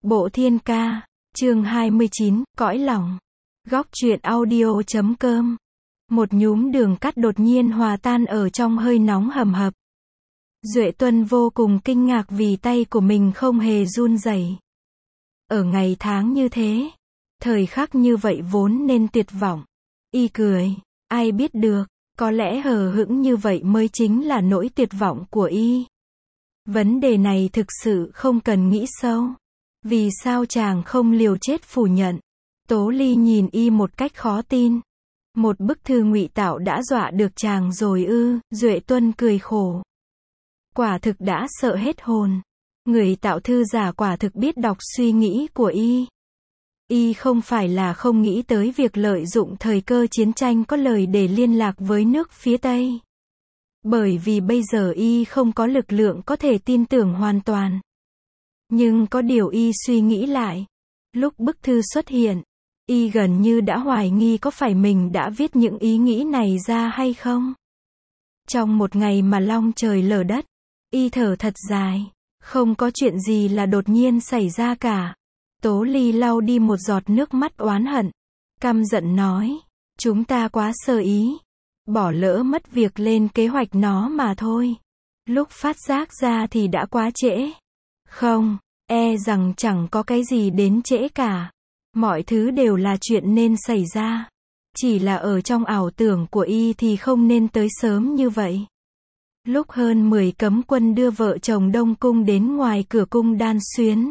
Bộ Thiên Ca, chương 29, cõi lòng. Góc truyện audio.com. Một nhúm đường cát đột nhiên hòa tan ở trong hơi nóng hầm hập. Duệ Tuân vô cùng kinh ngạc vì tay của mình không hề run rẩy. Ở ngày tháng như thế, thời khắc như vậy vốn nên tuyệt vọng. Y cười, ai biết được, có lẽ hờ hững như vậy mới chính là nỗi tuyệt vọng của y. Vấn đề này thực sự không cần nghĩ sâu. Vì sao chàng không liều chết phủ nhận? Tố Ly nhìn y một cách khó tin. Một bức thư ngụy tạo đã dọa được chàng rồi ư? Duệ Tuân cười khổ. Quả thực đã sợ hết hồn. Người tạo thư giả quả thực biết đọc suy nghĩ của y. Y không phải là không nghĩ tới việc lợi dụng thời cơ chiến tranh có lời để liên lạc với nước phía Tây. Bởi vì bây giờ y không có lực lượng có thể tin tưởng hoàn toàn. Nhưng có điều y suy nghĩ lại. Lúc bức thư xuất hiện, y gần như đã hoài nghi có phải mình đã viết những ý nghĩ này ra hay không. Trong một ngày mà long trời lở đất, y thở thật dài. Không có chuyện gì là đột nhiên xảy ra cả. Tố Ly lau đi một giọt nước mắt oán hận. Căm giận nói, chúng ta quá sơ ý. Bỏ lỡ mất việc lên kế hoạch nó mà thôi. Lúc phát giác ra thì đã quá trễ. Không, e rằng chẳng có cái gì đến trễ cả. Mọi thứ đều là chuyện nên xảy ra. Chỉ là ở trong ảo tưởng của y thì không nên tới sớm như vậy. Lúc hơn 10 cấm quân đưa vợ chồng Đông Cung đến ngoài cửa cung Đan Xuyến.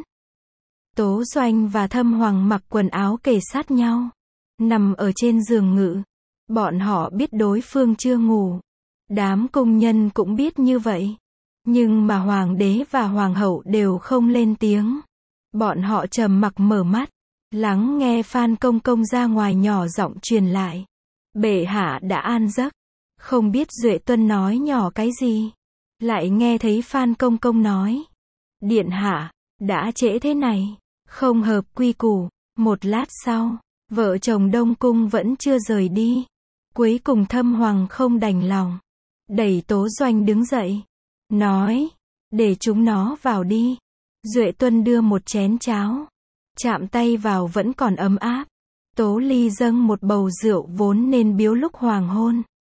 Tố Doanh và Thâm Hoàng mặc quần áo kề sát nhau. Nằm ở trên giường ngự. Bọn họ biết đối phương chưa ngủ. Đám cung nhân cũng biết như vậy. Nhưng mà hoàng đế và hoàng hậu đều không lên tiếng. Bọn họ trầm mặc mở mắt. Lắng nghe Phan Công Công ra ngoài nhỏ giọng truyền lại. Bệ hạ đã an giấc. Không biết Duệ Tuân nói nhỏ cái gì. Lại nghe thấy Phan Công Công nói. Điện hạ, đã trễ thế này. Không hợp quy củ. Một lát sau, vợ chồng Đông Cung vẫn chưa rời đi. Cuối cùng Thâm Hoàng không đành lòng. Đẩy Tố Doanh đứng dậy. Nói, để chúng nó vào đi. Duệ Tuân đưa một chén cháo. Chạm tay vào vẫn còn ấm áp. Tố Ly dâng một bầu rượu vốn nên biếu lúc hoàng hôn.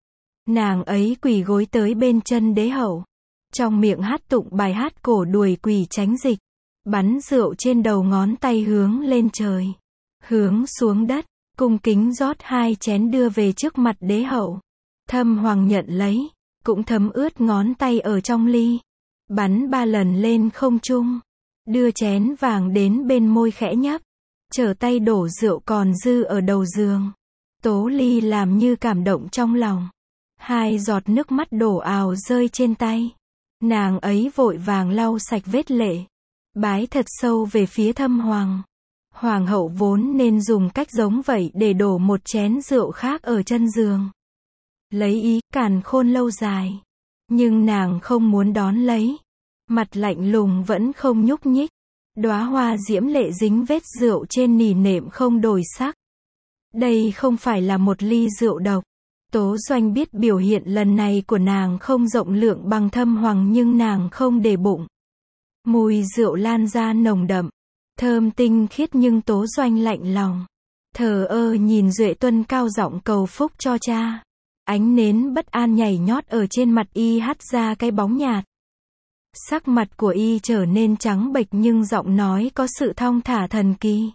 Nàng ấy quỳ gối tới bên chân đế hậu. Trong miệng hát tụng bài hát cổ đuổi quỷ tránh dịch. Bắn rượu trên đầu ngón tay hướng lên trời. Hướng xuống đất. Cung kính rót 2 chén đưa về trước mặt đế hậu. Thâm Hoàng nhận lấy. Cũng thấm ướt ngón tay ở trong ly. Bắn 3 lần lên không trung. Đưa chén vàng đến bên môi khẽ nhấp. Trở tay đổ rượu còn dư ở đầu giường. Tố Ly làm như cảm động trong lòng. 2 giọt nước mắt đổ ào rơi trên tay. Nàng ấy vội vàng lau sạch vết lệ. Bái thật sâu về phía Thâm Hoàng. Hoàng hậu vốn nên dùng cách giống vậy để đổ một chén rượu khác ở chân giường. Lấy ý càn khôn lâu dài. Nhưng nàng không muốn đón lấy. Mặt lạnh lùng vẫn không nhúc nhích. Đóa hoa diễm lệ dính vết rượu trên nỉ nệm không đổi sắc. Đây không phải là một ly rượu độc. Tố Doanh biết biểu hiện lần này của nàng không rộng lượng bằng Thâm Hoàng nhưng nàng không để bụng. Mùi rượu lan ra nồng đậm. Thơm tinh khiết nhưng Tố Doanh lạnh lòng. Thờ ơ nhìn Duệ Tuân cao giọng cầu phúc cho cha. Ánh nến bất an nhảy nhót ở trên mặt y hắt ra cái bóng nhạt. Sắc mặt của y trở nên trắng bệch nhưng giọng nói có sự thong thả thần kỳ.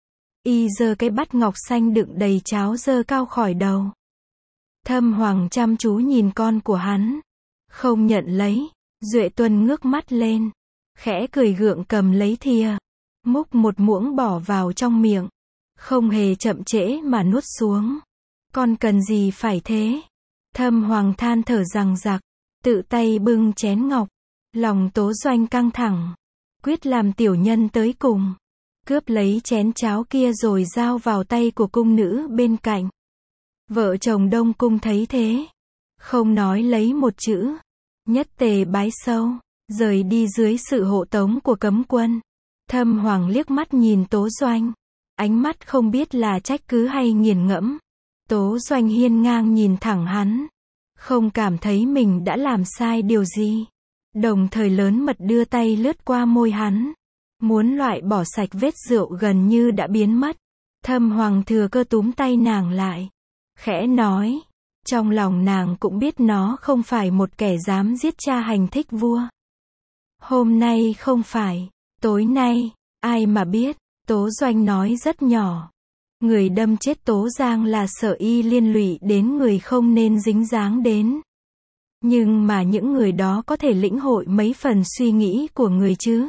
Y giơ cái bát ngọc xanh đựng đầy cháo giơ cao khỏi đầu. Thâm Hoàng chăm chú nhìn con của hắn. Không nhận lấy. Duệ Tuân ngước mắt lên. Khẽ cười gượng cầm lấy thìa. Múc một muỗng bỏ vào trong miệng. Không hề chậm trễ mà nuốt xuống. Con cần gì phải thế? Thâm Hoàng than thở rằng rặc. Tự tay bưng chén ngọc. Lòng Tố Doanh căng thẳng. Quyết làm tiểu nhân tới cùng. Cướp lấy chén cháo kia rồi giao vào tay của cung nữ bên cạnh. Vợ chồng Đông Cung thấy thế. Không nói lấy một chữ. Nhất tề bái sâu. Rời đi dưới sự hộ tống của cấm quân. Thâm Hoàng liếc mắt nhìn Tố Doanh. Ánh mắt không biết là trách cứ hay nghiền ngẫm. Tố Doanh hiên ngang nhìn thẳng hắn. Không cảm thấy mình đã làm sai điều gì. Đồng thời lớn mật đưa tay lướt qua môi hắn. muốn loại bỏ sạch vết rượu gần như đã biến mất. Thâm Hoàng thừa cơ túm tay nàng lại, khẽ nói, trong lòng nàng cũng biết nó không phải một kẻ dám giết cha hành thích vua. Hôm nay không phải, tối nay, ai mà biết, Tố Doanh nói rất nhỏ. Người đâm chết Tố Giang là sợ y liên lụy đến người không nên dính dáng đến. Nhưng mà những người đó có thể lĩnh hội mấy phần suy nghĩ của người chứ.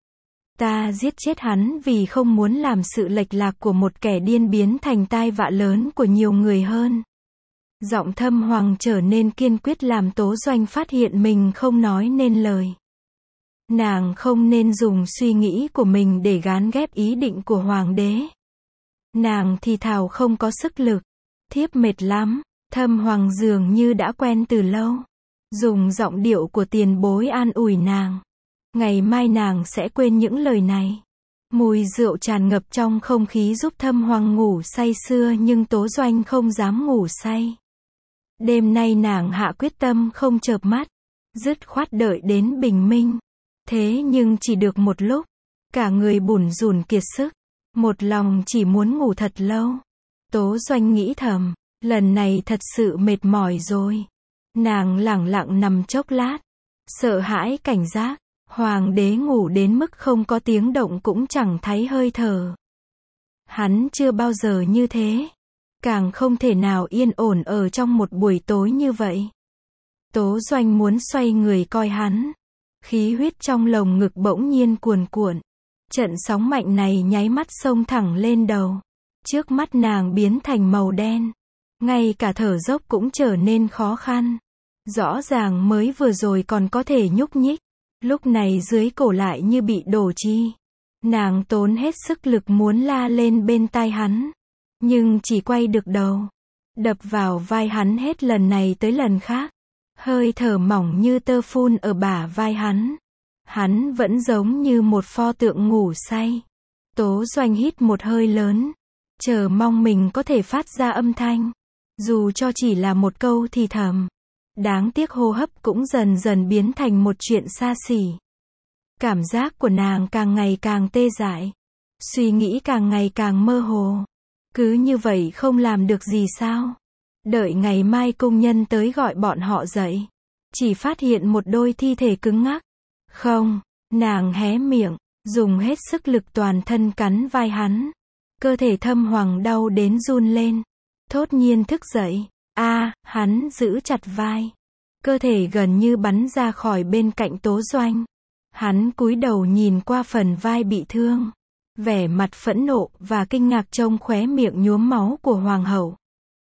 Ta giết chết hắn vì không muốn làm sự lệch lạc của một kẻ điên biến thành tai vạ lớn của nhiều người hơn. Giọng Thâm Hoàng trở nên kiên quyết làm Tố Doanh phát hiện mình không nói nên lời. Nàng không nên dùng suy nghĩ của mình để gán ghép ý định của Hoàng đế. Nàng thì thào không có sức lực. Thiếp mệt lắm. Thâm Hoàng dường như đã quen từ lâu. Dùng giọng điệu của tiền bối an ủi nàng. Ngày mai nàng sẽ quên những lời này. Mùi rượu tràn ngập trong không khí giúp Thâm Hoàng ngủ say sưa nhưng Tố Doanh không dám ngủ say. Đêm nay nàng hạ quyết tâm không chợp mắt. Dứt khoát đợi đến bình minh. Thế nhưng chỉ được một lúc. Cả người bủn rủn kiệt sức. Một lòng chỉ muốn ngủ thật lâu. Tố Doanh nghĩ thầm. Lần này thật sự mệt mỏi rồi. Nàng lẳng lặng nằm chốc lát. Sợ hãi cảnh giác. Hoàng đế ngủ đến mức không có tiếng động cũng chẳng thấy hơi thở. Hắn chưa bao giờ như thế. Càng không thể nào yên ổn ở trong một buổi tối như vậy. Tố Doanh muốn xoay người coi hắn. Khí huyết trong lồng ngực bỗng nhiên cuồn cuộn. Trận sóng mạnh này nháy mắt xông thẳng lên đầu. Trước mắt nàng biến thành màu đen. Ngay cả thở dốc cũng trở nên khó khăn. Rõ ràng mới vừa rồi còn có thể nhúc nhích. Lúc này dưới cổ lại như bị đổ chi. Nàng tốn hết sức lực muốn la lên bên tai hắn. Nhưng chỉ quay được đầu. Đập vào vai hắn hết lần này tới lần khác. Hơi thở mỏng như tơ phun ở bả vai hắn. Hắn vẫn giống như một pho tượng ngủ say. Tố Doanh hít một hơi lớn. Chờ mong mình có thể phát ra âm thanh. Dù cho chỉ là một câu thì thầm. Đáng tiếc hô hấp cũng dần dần biến thành một chuyện xa xỉ. Cảm giác của nàng càng ngày càng tê dại. Suy nghĩ càng ngày càng mơ hồ. Cứ như vậy không làm được gì sao? Đợi ngày mai công nhân tới gọi bọn họ dậy. Chỉ phát hiện một đôi thi thể cứng ngắc. Không, nàng hé miệng, dùng hết sức lực toàn thân cắn vai hắn. Cơ thể Thâm Hoàng đau đến run lên. Thốt nhiên thức dậy. Hắn giữ chặt vai. Cơ thể gần như bắn ra khỏi bên cạnh Tố Doanh. Hắn cúi đầu nhìn qua phần vai bị thương. Vẻ mặt phẫn nộ và kinh ngạc trông khóe miệng nhuốm máu của Hoàng hậu.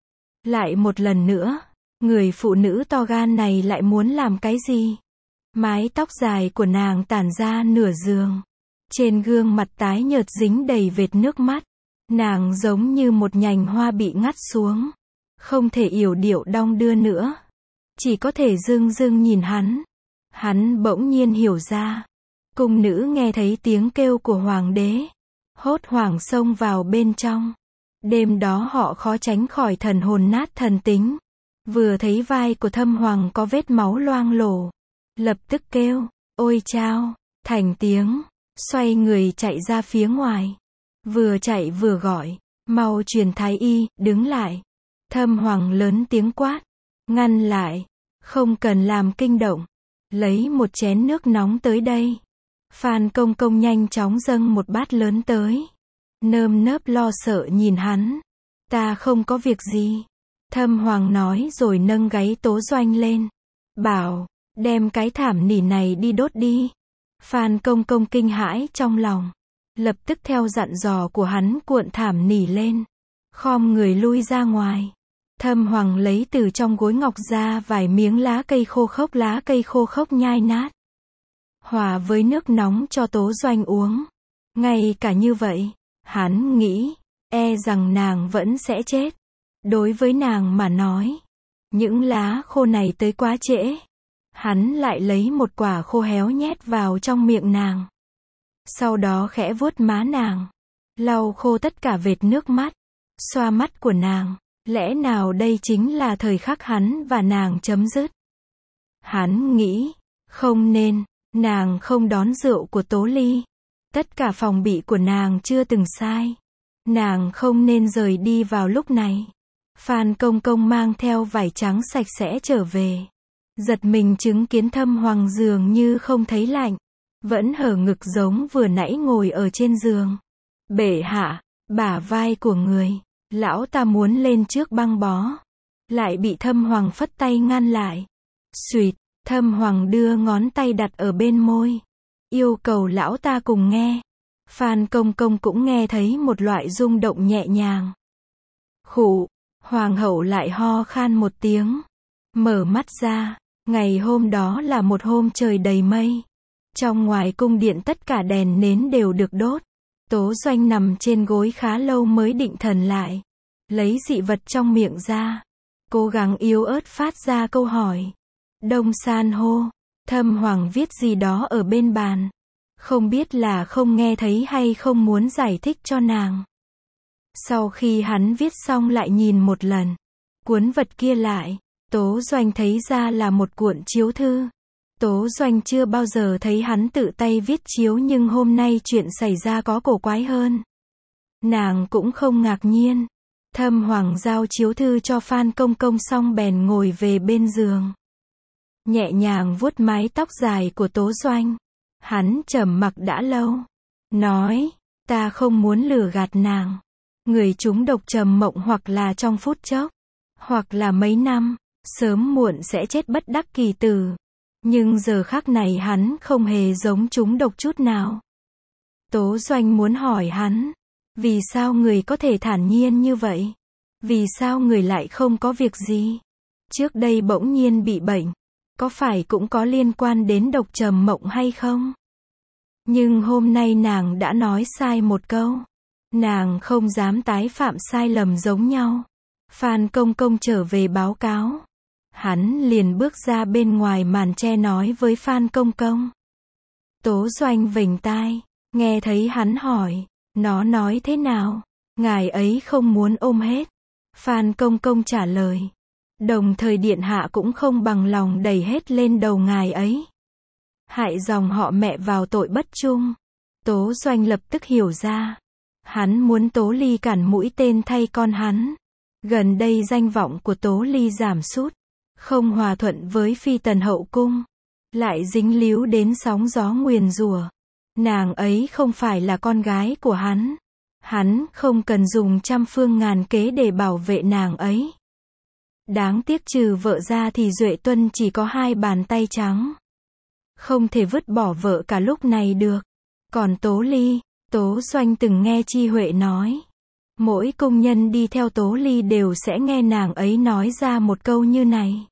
Lại một lần nữa, người phụ nữ to gan này lại muốn làm cái gì? Mái tóc dài của nàng tản ra nửa giường. Trên gương mặt tái nhợt dính đầy vệt nước mắt. Nàng giống như một nhành hoa bị ngắt xuống. Không thể yểu điệu đong đưa nữa. Chỉ có thể dưng dưng nhìn hắn. Hắn bỗng nhiên hiểu ra. Cung nữ nghe thấy tiếng kêu của Hoàng đế. Hốt hoảng xông vào bên trong. Đêm đó họ khó tránh khỏi thần hồn nát thần tính. Vừa thấy vai của Thâm Hoàng có vết máu loang lổ. Lập tức kêu, ôi chao, thành tiếng. Xoay người chạy ra phía ngoài. Vừa chạy vừa gọi, mau truyền thái y, đứng lại. Thâm Hoàng lớn tiếng quát. Ngăn lại. Không cần làm kinh động. Lấy một chén nước nóng tới đây. Phan Công Công nhanh chóng dâng một bát lớn tới. Nơm nớp lo sợ nhìn hắn. Ta không có việc gì. Thâm Hoàng nói rồi nâng gáy Tố Doanh lên. Bảo, đem cái thảm nỉ này đi đốt đi. Phan Công Công kinh hãi trong lòng. Lập tức theo dặn dò của hắn cuộn thảm nỉ lên. Khom người lui ra ngoài. Thâm Hoàng lấy từ trong gối ngọc ra vài miếng lá cây khô khốc nhai nát. Hòa với nước nóng cho Tố Doanh uống. Ngay cả như vậy, hắn nghĩ, rằng nàng vẫn sẽ chết. Đối với nàng mà nói, những lá khô này tới quá trễ. Hắn lại lấy một quả khô héo nhét vào trong miệng nàng. Sau đó khẽ vuốt má nàng. Lau khô tất cả vệt nước mắt. Xoa mắt của nàng. Lẽ nào đây chính là thời khắc hắn và nàng chấm dứt? Hắn nghĩ, không nên, nàng không đón rượu của Tố Ly. Tất cả phòng bị của nàng chưa từng sai. Nàng không nên rời đi vào lúc này. Phan Công Công mang theo vải trắng sạch sẽ trở về. Giật mình chứng kiến Thâm Hoàng dường như không thấy lạnh. Vẫn hở ngực giống vừa nãy ngồi ở trên giường. Bệ hạ, bả vai của người. Lão ta muốn lên trước băng bó. Lại bị Thâm Hoàng phất tay ngăn lại. Xuyệt, Thâm Hoàng đưa ngón tay đặt ở bên môi. Yêu cầu lão ta cùng nghe. Phan Công Công cũng nghe thấy một loại rung động nhẹ nhàng. Khụ, Hoàng hậu lại ho khan một tiếng. Mở mắt ra, ngày hôm đó là một hôm trời đầy mây. Trong ngoài cung điện tất cả đèn nến đều được đốt. Tố Doanh nằm trên gối khá lâu mới định thần lại. Lấy dị vật trong miệng ra. Cố gắng yếu ớt phát ra câu hỏi. Đông san hô. Thâm Hoàng viết gì đó ở bên bàn. Không biết là không nghe thấy hay không muốn giải thích cho nàng. Sau khi hắn viết xong lại nhìn một lần. Cuốn vật kia lại. Tố Doanh thấy ra là một cuộn chiếu thư. Tố Doanh chưa bao giờ thấy hắn tự tay viết chiếu, nhưng hôm nay chuyện xảy ra có cổ quái hơn. Nàng cũng không ngạc nhiên. Thâm Hoàng giao chiếu thư cho Phan Công Công xong bèn ngồi về bên giường. Nhẹ nhàng vuốt mái tóc dài của Tố Doanh. Hắn trầm mặc đã lâu. Nói, ta không muốn lừa gạt nàng. Người trúng độc trầm mộng hoặc là trong phút chốc, hoặc là mấy năm, sớm muộn sẽ chết bất đắc kỳ tử. Nhưng giờ khắc này hắn không hề giống trúng độc chút nào. Tố Doanh muốn hỏi hắn, vì sao người có thể thản nhiên như vậy? Vì sao người lại không có việc gì? Trước đây bỗng nhiên bị bệnh, có phải cũng có liên quan đến độc trầm mộng hay không? Nhưng hôm nay nàng đã nói sai một câu. Nàng không dám tái phạm sai lầm giống nhau. Phan Công Công trở về báo cáo. Hắn liền bước ra bên ngoài màn tre nói với Phan Công Công. Tố Doanh vểnh tai, nghe thấy hắn hỏi, nó nói thế nào? Ngài ấy không muốn ôm hết. Phan Công Công trả lời. Đồng thời điện hạ cũng không bằng lòng đẩy hết lên đầu ngài ấy. Hại dòng họ mẹ vào tội bất trung. Tố Doanh lập tức hiểu ra. Hắn muốn Tố Ly cản mũi tên thay con hắn. Gần đây danh vọng của Tố Ly giảm sút, không hòa thuận với phi tần hậu cung, lại dính líu đến sóng gió nguyền rủa. Nàng ấy không phải là con gái của hắn. Hắn không cần dùng trăm phương ngàn kế để bảo vệ nàng ấy. Đáng tiếc trừ vợ ra thì Duệ Tuân chỉ có 2 bàn tay trắng. Không thể vứt bỏ vợ cả lúc này được. Còn Tố Ly, Tố Doanh từng nghe Chi Huệ nói. Mỗi công nhân đi theo Tố Ly đều sẽ nghe nàng ấy nói ra một câu như này.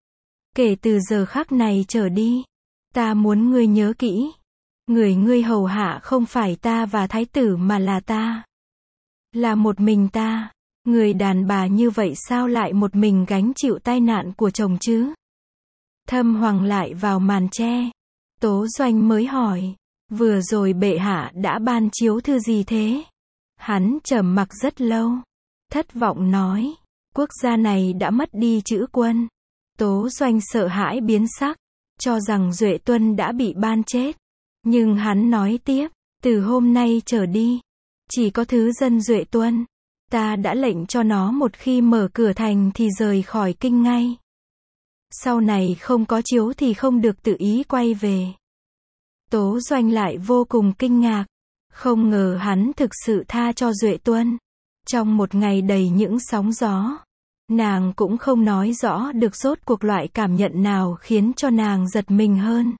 Kể từ giờ khắc này trở đi, ta muốn ngươi nhớ kỹ. Người ngươi hầu hạ không phải ta và thái tử mà là ta. Là một mình ta. Người đàn bà như vậy sao lại một mình gánh chịu tai nạn của chồng chứ? Thâm Hoàng lại vào màn tre. Tố Doanh mới hỏi. Vừa rồi bệ hạ đã ban chiếu thư gì thế? Hắn trầm mặc rất lâu. Thất vọng nói. Quốc gia này đã mất đi chữ quân. Tố Doanh sợ hãi biến sắc. Cho rằng Duệ Tuân đã bị ban chết. Nhưng hắn nói tiếp. Từ hôm nay trở đi, chỉ có thứ dân Duệ Tuân. Ta đã lệnh cho nó một khi mở cửa thành thì rời khỏi kinh ngay. Sau này không có chiếu thì không được tự ý quay về. Tố Doanh lại vô cùng kinh ngạc. Không ngờ hắn thực sự tha cho Duệ Tuân. Trong một ngày đầy những sóng gió, nàng cũng không nói rõ được rốt cuộc loại cảm nhận nào khiến cho nàng giật mình hơn.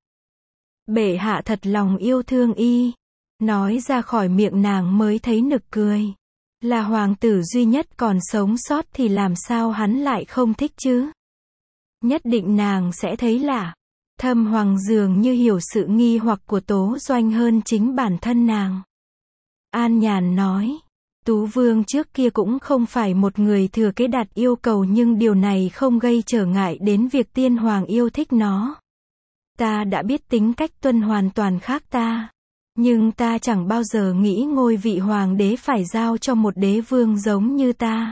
Bệ hạ thật lòng yêu thương y. Nói ra khỏi miệng nàng mới thấy nực cười. Là hoàng tử duy nhất còn sống sót thì làm sao hắn lại không thích chứ? Nhất định nàng sẽ thấy lạ. Thâm Hoàng dường như hiểu sự nghi hoặc của Tố Doanh hơn chính bản thân nàng. An nhàn nói. Tú Vương trước kia cũng không phải một người thừa kế đặt yêu cầu, nhưng điều này không gây trở ngại đến việc tiên hoàng yêu thích nó. Ta đã biết tính cách Tuân hoàn toàn khác ta. Nhưng ta chẳng bao giờ nghĩ ngôi vị hoàng đế phải giao cho một đế vương giống như ta.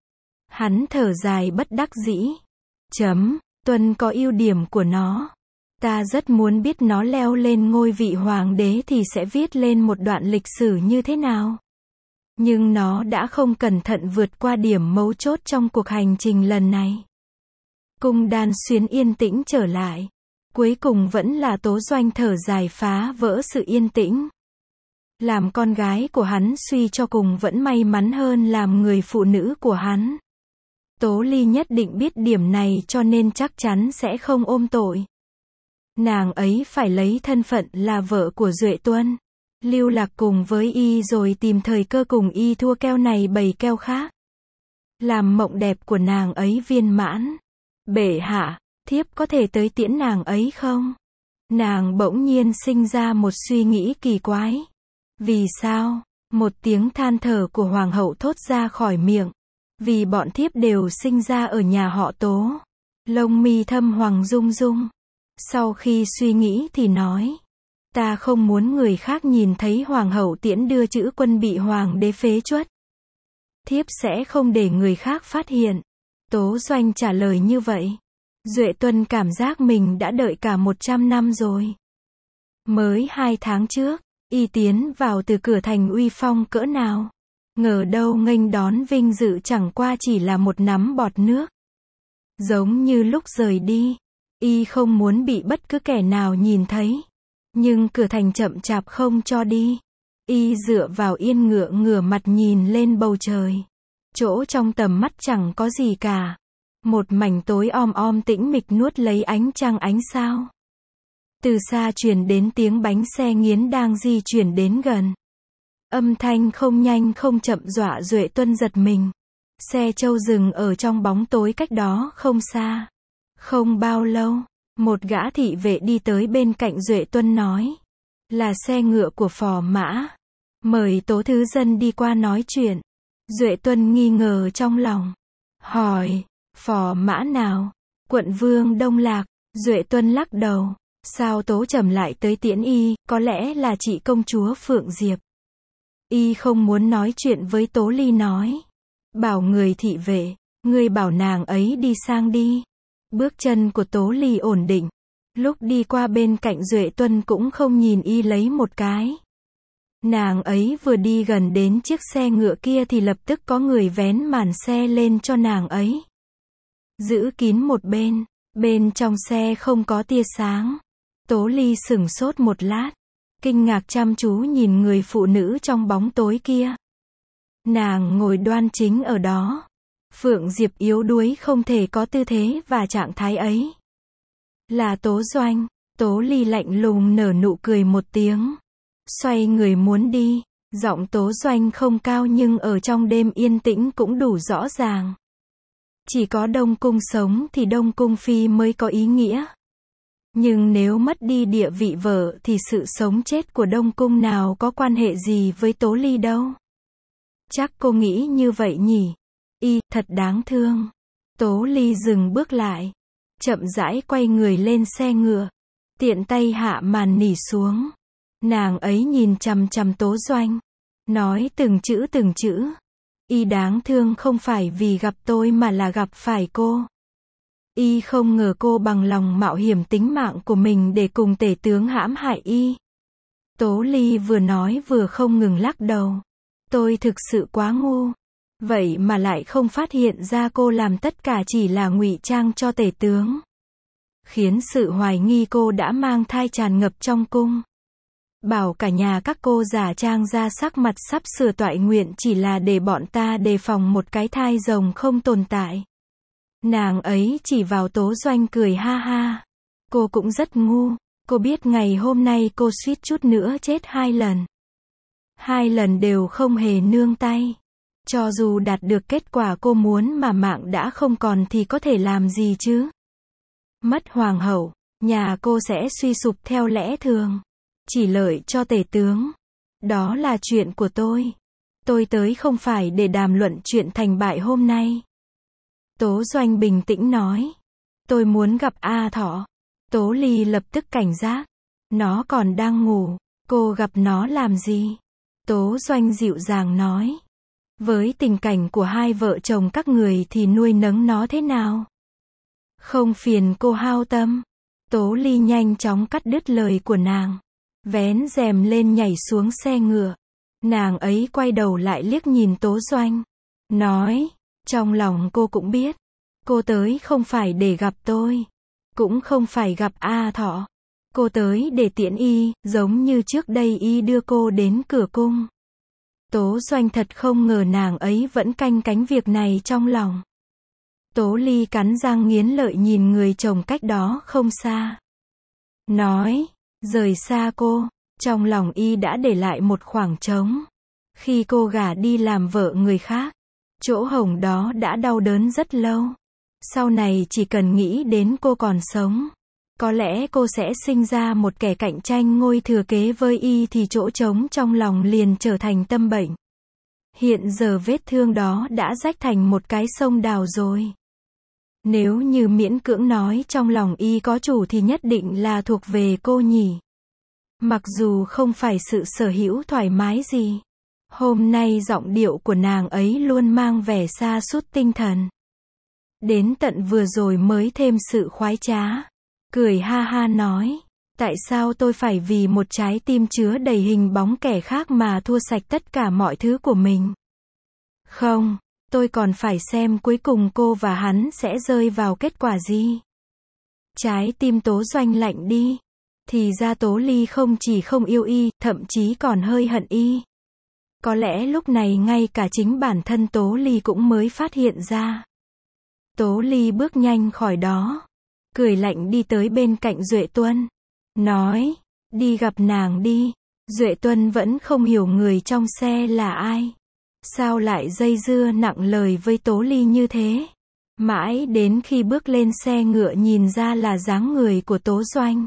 Hắn thở dài bất đắc dĩ. Tuân có ưu điểm của nó. Ta rất muốn biết nó leo lên ngôi vị hoàng đế thì sẽ viết lên một đoạn lịch sử như thế nào. Nhưng nó đã không cẩn thận vượt qua điểm mấu chốt trong cuộc hành trình lần này. Cung Đan Xuyến yên tĩnh trở lại. Cuối cùng vẫn là Tố Doanh thở dài phá vỡ sự yên tĩnh. Làm con gái của hắn suy cho cùng vẫn may mắn hơn làm người phụ nữ của hắn. Tố Ly nhất định biết điểm này cho nên chắc chắn sẽ không ôm tội. Nàng ấy phải lấy thân phận là vợ của Duệ Tuân. Lưu lạc cùng với y rồi tìm thời cơ cùng y thua keo này bày keo khác. Làm mộng đẹp của nàng ấy viên mãn. Bệ hạ, thiếp có thể tới tiễn nàng ấy không? Nàng bỗng nhiên sinh ra một suy nghĩ kỳ quái. Vì sao? Một tiếng than thở của hoàng hậu thốt ra khỏi miệng. Vì bọn thiếp đều sinh ra ở nhà họ Tố. Lông mi thâm hoàng rung rung. Sau khi suy nghĩ thì nói. Ta không muốn người khác nhìn thấy hoàng hậu tiễn đưa chữ quân bị hoàng đế phế truất. Thiếp sẽ không để người khác phát hiện. Tố Doanh trả lời như vậy. Duệ Tuân cảm giác mình đã đợi cả 100 năm rồi. Mới 2 tháng trước, y tiến vào từ cửa thành uy phong cỡ nào. Ngờ đâu nghênh đón vinh dự chẳng qua chỉ là một nắm bọt nước. Giống như lúc rời đi, y không muốn bị bất cứ kẻ nào nhìn thấy. Nhưng cửa thành chậm chạp không cho đi. Y dựa vào yên ngựa ngửa mặt nhìn lên bầu trời. Chỗ trong tầm mắt chẳng có gì cả. Một mảnh tối om om tĩnh mịch nuốt lấy ánh trăng ánh sao. Từ xa truyền đến tiếng bánh xe nghiến đang di chuyển đến gần. Âm thanh không nhanh không chậm dọa Duệ Tuân giật mình. Xe trâu dừng ở trong bóng tối cách đó không xa. Không bao lâu, một gã thị vệ đi tới bên cạnh Duệ Tuân nói. Là xe ngựa của phò mã. Mời Tố Thứ Dân đi qua nói chuyện. Duệ Tuân nghi ngờ trong lòng. Hỏi, phò mã nào? Quận Vương Đông Lạc. Duệ Tuân lắc đầu. Sao Tố Trầm lại tới tiễn y, có lẽ là chị công chúa Phượng Diệp. Y không muốn nói chuyện với Tố Ly nói. Bảo người thị vệ, ngươi bảo nàng ấy đi sang đi. Bước chân của Tố Ly ổn định. Lúc đi qua bên cạnh Duệ Tuân cũng không nhìn y lấy một cái. Nàng ấy vừa đi gần đến chiếc xe ngựa kia thì lập tức có người vén màn xe lên cho nàng ấy. Giữ kín một bên, bên trong xe không có tia sáng. Tố Ly sửng sốt một lát, kinh ngạc chăm chú nhìn người phụ nữ trong bóng tối kia. Nàng ngồi đoan chính ở đó. Phượng Diệp yếu đuối không thể có tư thế và trạng thái ấy. Là Tố Doanh. Tố Ly lạnh lùng nở nụ cười một tiếng. Xoay người muốn đi. Giọng Tố Doanh không cao nhưng ở trong đêm yên tĩnh cũng đủ rõ ràng. Chỉ có Đông Cung sống thì Đông Cung Phi mới có ý nghĩa. Nhưng nếu mất đi địa vị vợ thì sự sống chết của Đông Cung nào có quan hệ gì với Tố Ly đâu. Chắc cô nghĩ như vậy nhỉ? Thật đáng thương. Tố Ly dừng bước lại. Chậm rãi quay người lên xe ngựa. Tiện tay hạ màn nỉ xuống. Nàng ấy nhìn chằm chằm Tố Doanh. Nói từng chữ. Y đáng thương không phải vì gặp tôi mà là gặp phải cô. Y không ngờ cô bằng lòng mạo hiểm tính mạng của mình để cùng tể tướng hãm hại y. Tố Ly vừa nói vừa không ngừng lắc đầu. Tôi thực sự quá ngu. Vậy mà lại không phát hiện ra cô làm tất cả chỉ là ngụy trang cho tể tướng. Khiến sự hoài nghi cô đã mang thai tràn ngập trong cung. Bảo cả nhà các cô giả trang ra sắc mặt sắp sửa toại nguyện chỉ là để bọn ta đề phòng một cái thai rồng không tồn tại. Nàng ấy chỉ vào Tố Doanh cười ha ha. Cô cũng rất ngu. Cô biết ngày hôm nay cô suýt chút nữa chết 2 lần. 2 lần đều không hề nương tay. Cho dù đạt được kết quả cô muốn mà mạng đã không còn thì có thể làm gì chứ? Mất hoàng hậu, nhà cô sẽ suy sụp theo lẽ thường. Chỉ lợi cho tể tướng. Đó là chuyện của tôi. Tôi tới không phải để đàm luận chuyện thành bại hôm nay. Tố Doanh bình tĩnh nói. Tôi muốn gặp A Thỏ. Tố Ly lập tức cảnh giác. Nó còn đang ngủ. Cô gặp nó làm gì? Tố Doanh dịu dàng nói. Với tình cảnh của hai vợ chồng các người thì nuôi nấng nó thế nào? Không phiền cô hao tâm. Tố Ly nhanh chóng cắt đứt lời của nàng. Vén rèm lên nhảy xuống xe ngựa. Nàng ấy quay đầu lại liếc nhìn Tố Doanh. Nói, trong lòng cô cũng biết. Cô tới không phải để gặp tôi. Cũng không phải gặp A Thọ. Cô tới để tiễn y, giống như trước đây y đưa cô đến cửa cung. Tố Doanh thật không ngờ nàng ấy vẫn canh cánh việc này trong lòng. Tố Ly cắn răng nghiến lợi nhìn người chồng cách đó không xa. Nói, rời xa cô, trong lòng y đã để lại một khoảng trống. Khi cô gả đi làm vợ người khác, chỗ hổng đó đã đau đớn rất lâu. Sau này chỉ cần nghĩ đến cô còn sống, có lẽ cô sẽ sinh ra một kẻ cạnh tranh ngôi thừa kế với y thì chỗ trống trong lòng liền trở thành tâm bệnh. Hiện giờ vết thương đó đã rách thành một cái sông đào rồi. Nếu như miễn cưỡng nói trong lòng y có chủ thì nhất định là thuộc về cô nhỉ. Mặc dù không phải sự sở hữu thoải mái gì. Hôm nay giọng điệu của nàng ấy luôn mang vẻ sa sút tinh thần. Đến tận vừa rồi mới thêm sự khoái trá. Cười ha ha nói, tại sao tôi phải vì một trái tim chứa đầy hình bóng kẻ khác mà thua sạch tất cả mọi thứ của mình? Không, tôi còn phải xem cuối cùng cô và hắn sẽ rơi vào kết quả gì. Trái tim Tố Doanh lạnh đi. Thì ra Tố Ly không chỉ không yêu y, thậm chí còn hơi hận y. Có lẽ lúc này ngay cả chính bản thân Tố Ly cũng mới phát hiện ra. Tố Ly bước nhanh khỏi đó. Cười lạnh đi tới bên cạnh Duệ Tuân. Nói, đi gặp nàng đi. Duệ Tuân vẫn không hiểu người trong xe là ai. Sao lại dây dưa nặng lời với Tố Ly như thế? Mãi đến khi bước lên xe ngựa nhìn ra là dáng người của Tố Doanh.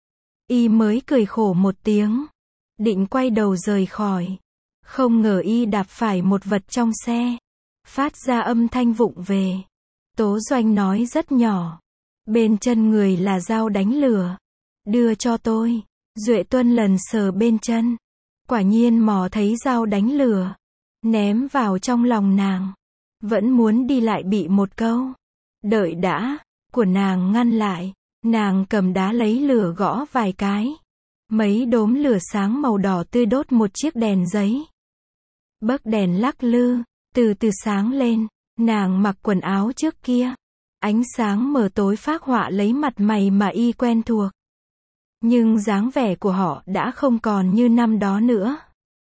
Y mới cười khổ một tiếng. Định quay đầu rời khỏi. Không ngờ y đạp phải một vật trong xe. Phát ra âm thanh vụng về. Tố Doanh nói rất nhỏ. Bên chân người là dao đánh lửa. Đưa cho tôi. Duệ Tuân lần sờ bên chân. Quả nhiên mò thấy dao đánh lửa. Ném vào trong lòng nàng. Vẫn muốn đi lại bị một câu. Đợi đã. Của nàng ngăn lại. Nàng cầm đá lấy lửa gõ vài cái. Mấy đốm lửa sáng màu đỏ tươi đốt một chiếc đèn giấy. Bấc đèn lắc lư. Từ từ sáng lên. Nàng mặc quần áo trước kia. Ánh sáng mờ tối phác họa lấy mặt mày mà y quen thuộc. Nhưng dáng vẻ của họ đã không còn như năm đó nữa.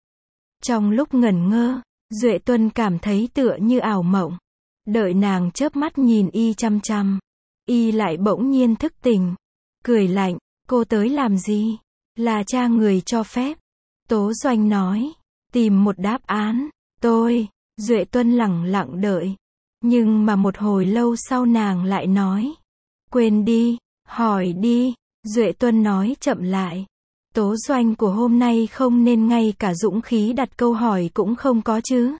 Trong lúc ngẩn ngơ, Duệ Tuân cảm thấy tựa như ảo mộng. Đợi nàng chớp mắt nhìn y chăm chăm. Y lại bỗng nhiên thức tỉnh. Cười lạnh, cô tới làm gì? Là cha người cho phép. Tố Doanh nói, tìm một đáp án. Duệ Tuân lẳng lặng đợi. Nhưng mà một hồi lâu sau nàng lại nói. Quên đi, hỏi đi. Duệ Tuân nói chậm lại. Tố Doanh của hôm nay không nên ngay cả dũng khí đặt câu hỏi cũng không có chứ.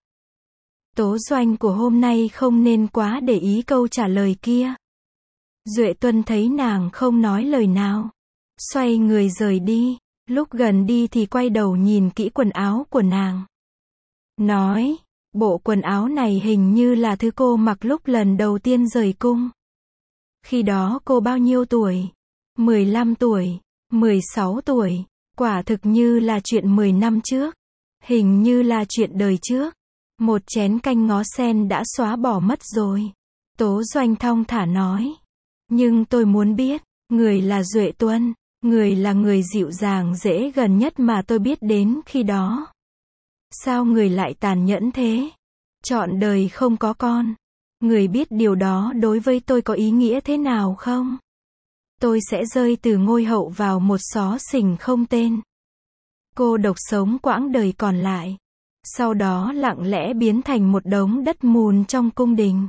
Tố Doanh của hôm nay không nên quá để ý câu trả lời kia. Duệ Tuân thấy nàng không nói lời nào. Xoay người rời đi. Lúc gần đi thì quay đầu nhìn kỹ quần áo của nàng. Nói, bộ quần áo này hình như là thứ cô mặc lúc lần đầu tiên rời cung. Khi đó cô bao nhiêu tuổi? 15 tuổi, 16 tuổi, quả thực như là chuyện 10 năm trước. Hình như là chuyện đời trước. Một chén canh ngó sen đã xóa bỏ mất rồi. Tố Doanh thong thả nói. Nhưng tôi muốn biết, người là Duệ Tuân, người là người dịu dàng dễ gần nhất mà tôi biết đến khi đó. Sao người lại tàn nhẫn thế? Trọn đời không có con. Người biết điều đó đối với tôi có ý nghĩa thế nào không? Tôi sẽ rơi từ ngôi hậu vào một xó xỉnh không tên. Cô độc sống quãng đời còn lại. Sau đó lặng lẽ biến thành một đống đất mùn trong cung đình.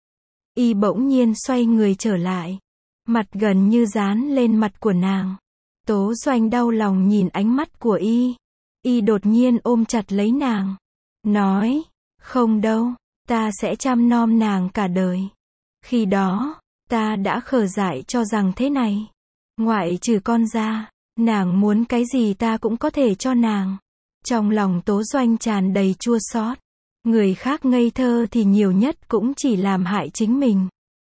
Y bỗng nhiên xoay người trở lại. Mặt gần như dán lên mặt của nàng. Tố Doanh đau lòng nhìn ánh mắt của y. Y đột nhiên ôm chặt lấy nàng. Nói, không đâu, ta sẽ chăm nom nàng cả đời. Khi đó, ta đã khờ dại cho rằng thế này. Ngoại trừ con ra, nàng muốn cái gì ta cũng có thể cho nàng. Trong lòng Tố Doanh tràn đầy chua xót. Người khác ngây thơ thì nhiều nhất cũng chỉ làm hại chính mình.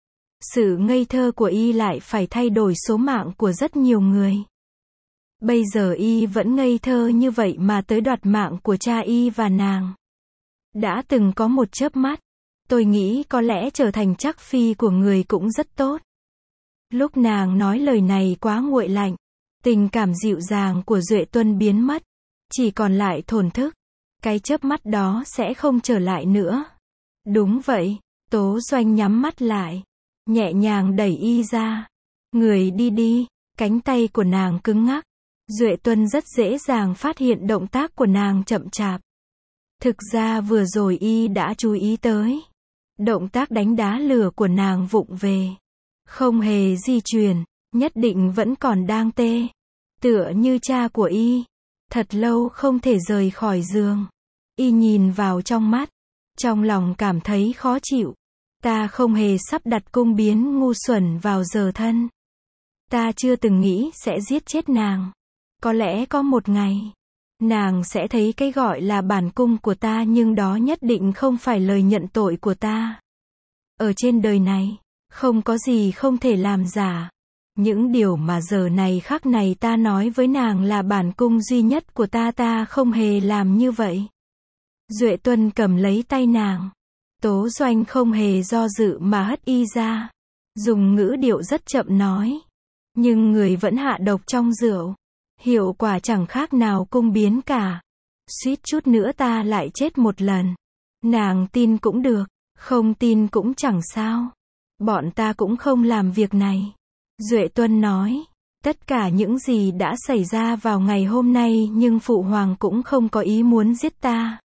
Sự ngây thơ của y lại phải thay đổi số mạng của rất nhiều người. Bây giờ y vẫn ngây thơ như vậy mà tới đoạt mạng của cha y và nàng. Đã từng có một chớp mắt, tôi nghĩ có lẽ trở thành trắc phi của người cũng rất tốt. Lúc nàng nói lời này quá nguội lạnh, tình cảm dịu dàng của Duệ Tuân biến mất, chỉ còn lại thổn thức. Cái chớp mắt đó sẽ không trở lại nữa. Đúng vậy, Tố Doanh nhắm mắt lại, nhẹ nhàng đẩy y ra. Người đi đi, cánh tay của nàng cứng ngắc. Duệ Tuân rất dễ dàng phát hiện động tác của nàng chậm chạp. Thực ra vừa rồi y đã chú ý tới. Động tác đánh đá lửa của nàng vụng về. Không hề di chuyển, nhất định vẫn còn đang tê. Tựa như cha của y. Thật lâu không thể rời khỏi giường. Y nhìn vào trong mắt. Trong lòng cảm thấy khó chịu. Ta không hề sắp đặt cung biến ngu xuẩn vào giờ thân. Ta chưa từng nghĩ sẽ giết chết nàng. Có lẽ có một ngày, nàng sẽ thấy cái gọi là bản cung của ta, nhưng đó nhất định không phải lời nhận tội của ta. Ở trên đời này, không có gì không thể làm giả. Những điều mà giờ này khắc này ta nói với nàng là bản cung duy nhất của ta, ta không hề làm như vậy. Duệ Tuân cầm lấy tay nàng. Tố Doanh không hề do dự mà hất y ra. Dùng ngữ điệu rất chậm nói. Nhưng người vẫn hạ độc trong rượu. Hiệu quả chẳng khác nào cung biến cả. Suýt chút nữa ta lại chết một lần. Nàng tin cũng được, không tin cũng chẳng sao. Bọn ta cũng không làm việc này. Duệ Tuân nói. Tất cả những gì đã xảy ra vào ngày hôm nay, nhưng Phụ Hoàng cũng không có ý muốn giết ta.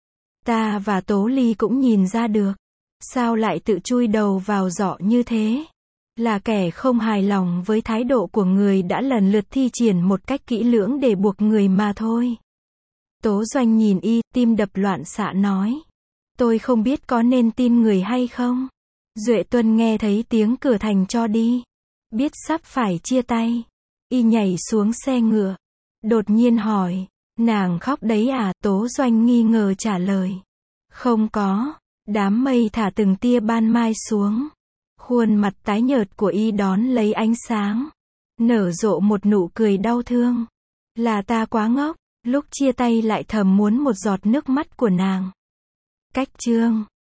Ta và Tố Ly cũng nhìn ra được. Sao lại tự chui đầu vào giỏ như thế? Là kẻ không hài lòng với thái độ của người đã lần lượt thi triển một cách kỹ lưỡng để buộc người mà thôi. Tố Doanh nhìn y, tim đập loạn xạ nói. Tôi không biết có nên tin người hay không? Duệ Tuân nghe thấy tiếng cửa thành cho đi. Biết sắp phải chia tay. Y nhảy xuống xe ngựa. Đột nhiên hỏi. Nàng khóc đấy à? Tố Doanh nghi ngờ trả lời. Không có. Đám mây thả từng tia ban mai xuống. Khuôn mặt tái nhợt của y đón lấy ánh sáng. Nở rộ một nụ cười đau thương. Là ta quá ngốc. Lúc chia tay lại thầm muốn một giọt nước mắt của nàng. Cách chương